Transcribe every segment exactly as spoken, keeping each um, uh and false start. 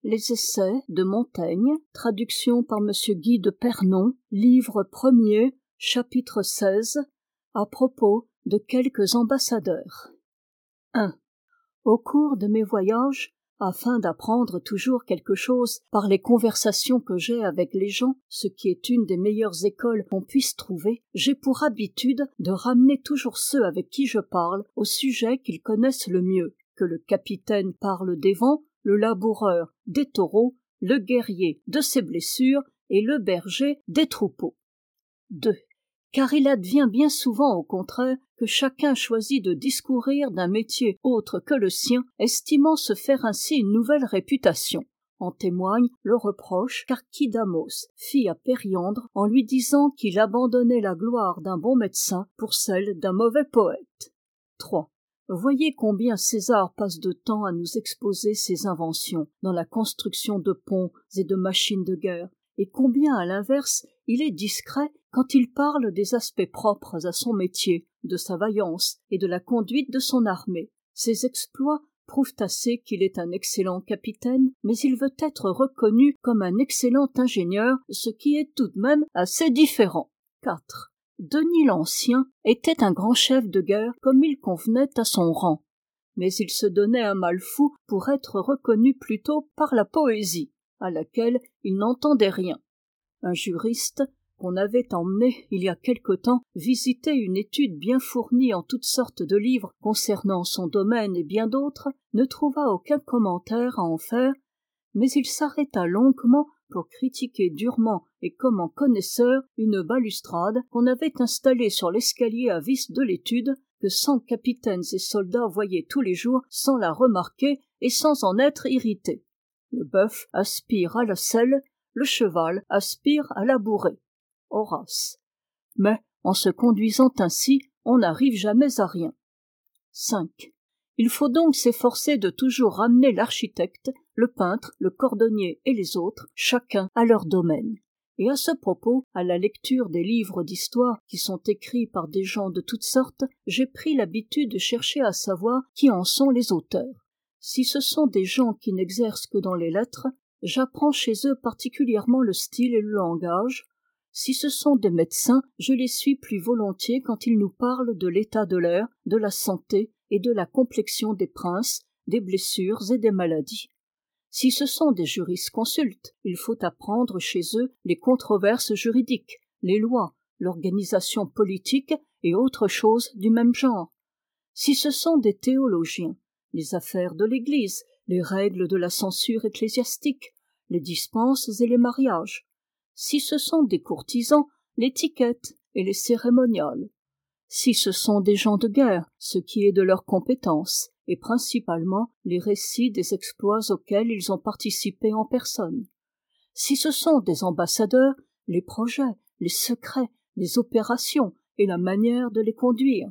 Les Essais de Montaigne, traduction par Monsieur Guy de Pernon, livre premier, chapitre seize, à propos de quelques ambassadeurs. un. Au cours de mes voyages, afin d'apprendre toujours quelque chose par les conversations que j'ai avec les gens, ce qui est une des meilleures écoles qu'on puisse trouver, j'ai pour habitude de ramener toujours ceux avec qui je parle au sujet qu'ils connaissent le mieux, que le capitaine parle des vents, le laboureur des taureaux, le guerrier de ses blessures et le berger des troupeaux. deux. Car il advient bien souvent au contraire que chacun choisit de discourir d'un métier autre que le sien, estimant se faire ainsi une nouvelle réputation. En témoigne le reproche qu'Archidamos fit à Périandre en lui disant qu'il abandonnait la gloire d'un bon médecin pour celle d'un mauvais poète. trois. Voyez combien César passe de temps à nous exposer ses inventions dans la construction de ponts et de machines de guerre, et combien à l'inverse il est discret quand il parle des aspects propres à son métier, de sa vaillance et de la conduite de son armée. Ses exploits prouvent assez qu'il est un excellent capitaine, mais il veut être reconnu comme un excellent ingénieur, ce qui est tout de même assez différent. quatre. Denis l'Ancien était un grand chef de guerre comme il convenait à son rang, mais il se donnait un mal fou pour être reconnu plutôt par la poésie, à laquelle il n'entendait rien. Un juriste qu'on avait emmené il y a quelque temps visiter une étude bien fournie en toutes sortes de livres concernant son domaine et bien d'autres, ne trouva aucun commentaire à en faire, mais il s'arrêta longuement pour critiquer durement et comme en connaisseur une balustrade qu'on avait installée sur l'escalier à vis de l'étude, que cent capitaines et soldats voyaient tous les jours sans la remarquer et sans en être irrités. Le bœuf aspire à la selle, le cheval aspire à la bourrée. Horace. Mais, en se conduisant ainsi, on n'arrive jamais à rien. cinq. Il faut donc s'efforcer de toujours ramener l'architecte, le peintre, le cordonnier et les autres, chacun à leur domaine. Et à ce propos, à la lecture des livres d'histoire qui sont écrits par des gens de toutes sortes, j'ai pris l'habitude de chercher à savoir qui en sont les auteurs. Si ce sont des gens qui n'exercent que dans les lettres, j'apprends chez eux particulièrement le style et le langage. Si ce sont des médecins, je les suis plus volontiers quand ils nous parlent de l'état de l'air, de la santé et de la complexion des princes, des blessures et des maladies. Si ce sont des jurisconsultes, il faut apprendre chez eux les controverses juridiques, les lois, l'organisation politique et autres choses du même genre. Si ce sont des théologiens, les affaires de l'Église, les règles de la censure ecclésiastique, les dispenses et les mariages. Si ce sont des courtisans, l'étiquette et les cérémoniales. Si ce sont des gens de guerre, ce qui est de leur compétence, et principalement les récits des exploits auxquels ils ont participé en personne. Si ce sont des ambassadeurs, les projets, les secrets, les opérations et la manière de les conduire.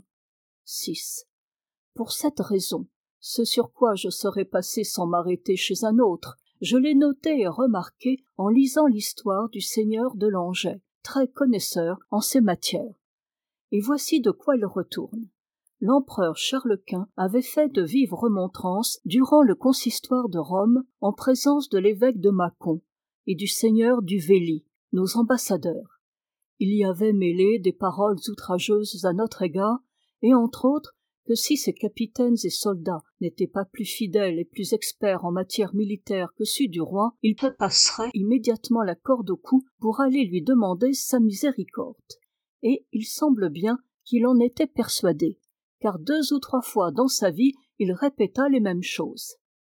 six. Pour cette raison, ce sur quoi je serais passé sans m'arrêter chez un autre, je l'ai noté et remarqué en lisant l'histoire du seigneur de Langeais, très connaisseur en ces matières. Et voici de quoi il retourne. L'empereur Charles Quint avait fait de vives remontrances durant le consistoire de Rome en présence de l'évêque de Mâcon et du seigneur du Vély, nos ambassadeurs. Il y avait mêlé des paroles outrageuses à notre égard, et entre autres que si ces capitaines et soldats n'étaient pas plus fidèles et plus experts en matière militaire que ceux du roi, ils passeraient immédiatement la corde au cou pour aller lui demander sa miséricorde. Et il semble bien qu'il en était persuadé, car deux ou trois fois dans sa vie il répéta les mêmes choses.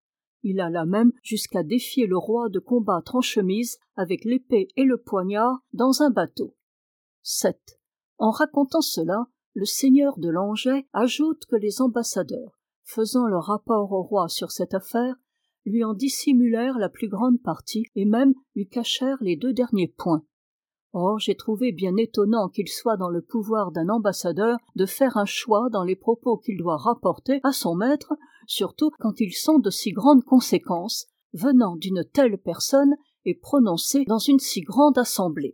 Il alla même jusqu'à défier le roi de combattre en chemise avec l'épée et le poignard dans un bateau. sept. En racontant cela, le seigneur de Langeais ajoute que les ambassadeurs, faisant leur rapport au roi sur cette affaire, lui en dissimulèrent la plus grande partie et même lui cachèrent les deux derniers points. Or, j'ai trouvé bien étonnant qu'il soit dans le pouvoir d'un ambassadeur de faire un choix dans les propos qu'il doit rapporter à son maître, surtout quand ils sont de si grandes conséquences, venant d'une telle personne et prononcés dans une si grande assemblée.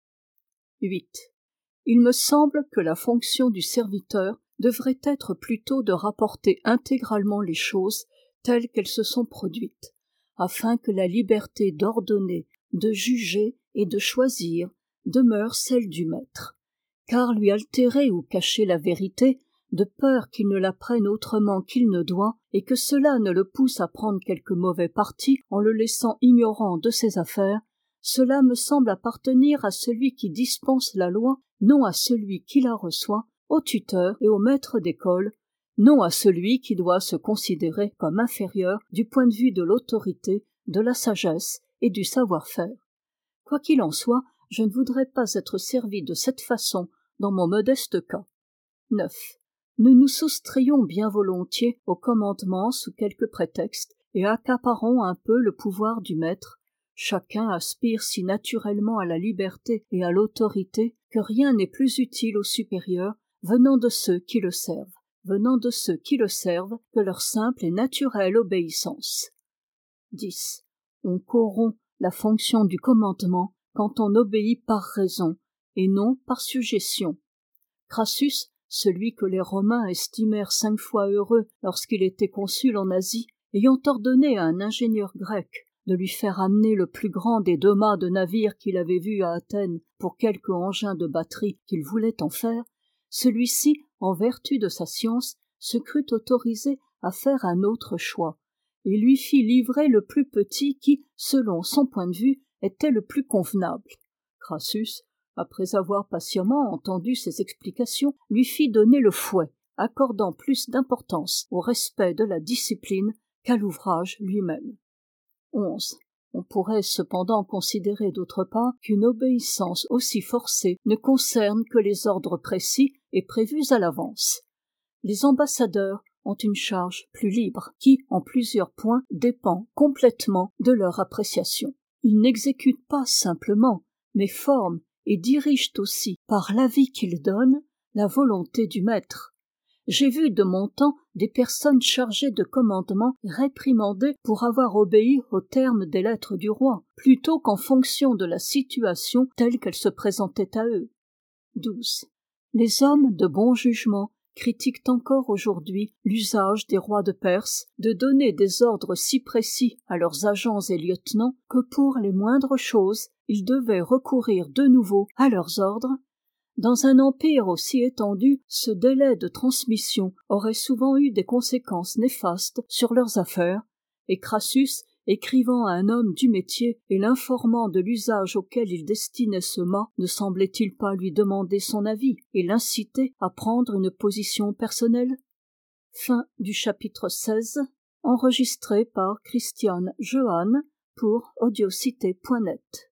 huit. Il me semble que la fonction du serviteur devrait être plutôt de rapporter intégralement les choses telles qu'elles se sont produites, afin que la liberté d'ordonner, de juger et de choisir demeure celle du maître. Car lui altérer ou cacher la vérité, de peur qu'il ne la prenne autrement qu'il ne doit, et que cela ne le pousse à prendre quelque mauvais parti en le laissant ignorant de ses affaires, cela me semble appartenir à celui qui dispense la loi, non à celui qui la reçoit, au tuteur et au maître d'école, non à celui qui doit se considérer comme inférieur du point de vue de l'autorité, de la sagesse et du savoir-faire. Quoi qu'il en soit, je ne voudrais pas être servi de cette façon dans mon modeste cas. neuf. Nous nous soustrayons bien volontiers au commandement sous quelque prétexte et accaparons un peu le pouvoir du maître. Chacun aspire si naturellement à la liberté et à l'autorité que rien n'est plus utile au supérieur venant de ceux qui le servent, venant de ceux qui le servent que leur simple et naturelle obéissance. dix. On corrompt la fonction du commandement quand on obéit par raison et non par suggestion. Crassus, celui que les Romains estimèrent cinq fois heureux lorsqu'il était consul en Asie, ayant ordonné à un ingénieur grec de lui faire amener le plus grand des deux mâts de navire qu'il avait vu à Athènes pour quelque engin de batterie qu'il voulait en faire, celui-ci, en vertu de sa science, se crut autorisé à faire un autre choix, et lui fit livrer le plus petit qui, selon son point de vue, était le plus convenable. Crassus, après avoir patiemment entendu ses explications, lui fit donner le fouet, accordant plus d'importance au respect de la discipline qu'à l'ouvrage lui-même. onze. On pourrait cependant considérer d'autre part qu'une obéissance aussi forcée ne concerne que les ordres précis et prévus à l'avance. Les ambassadeurs ont une charge plus libre qui, en plusieurs points, dépend complètement de leur appréciation. Ils n'exécutent pas simplement, mais forment et dirigent aussi, par l'avis qu'ils donnent, la volonté du maître. J'ai vu de mon temps des personnes chargées de commandements réprimandées pour avoir obéi aux termes des lettres du roi, plutôt qu'en fonction de la situation telle qu'elle se présentait à eux. douze. Les hommes de bon jugement critiquent encore aujourd'hui l'usage des rois de Perse de donner des ordres si précis à leurs agents et lieutenants que pour les moindres choses, ils devaient recourir de nouveau à leurs ordres. Dans un empire aussi étendu, ce délai de transmission aurait souvent eu des conséquences néfastes sur leurs affaires, et Crassus, écrivant à un homme du métier et l'informant de l'usage auquel il destinait ce mât, ne semblait-il pas lui demander son avis et l'inciter à prendre une position personnelle? Fin du chapitre seize, enregistré par Christiane Jehanne pour audiocité point net.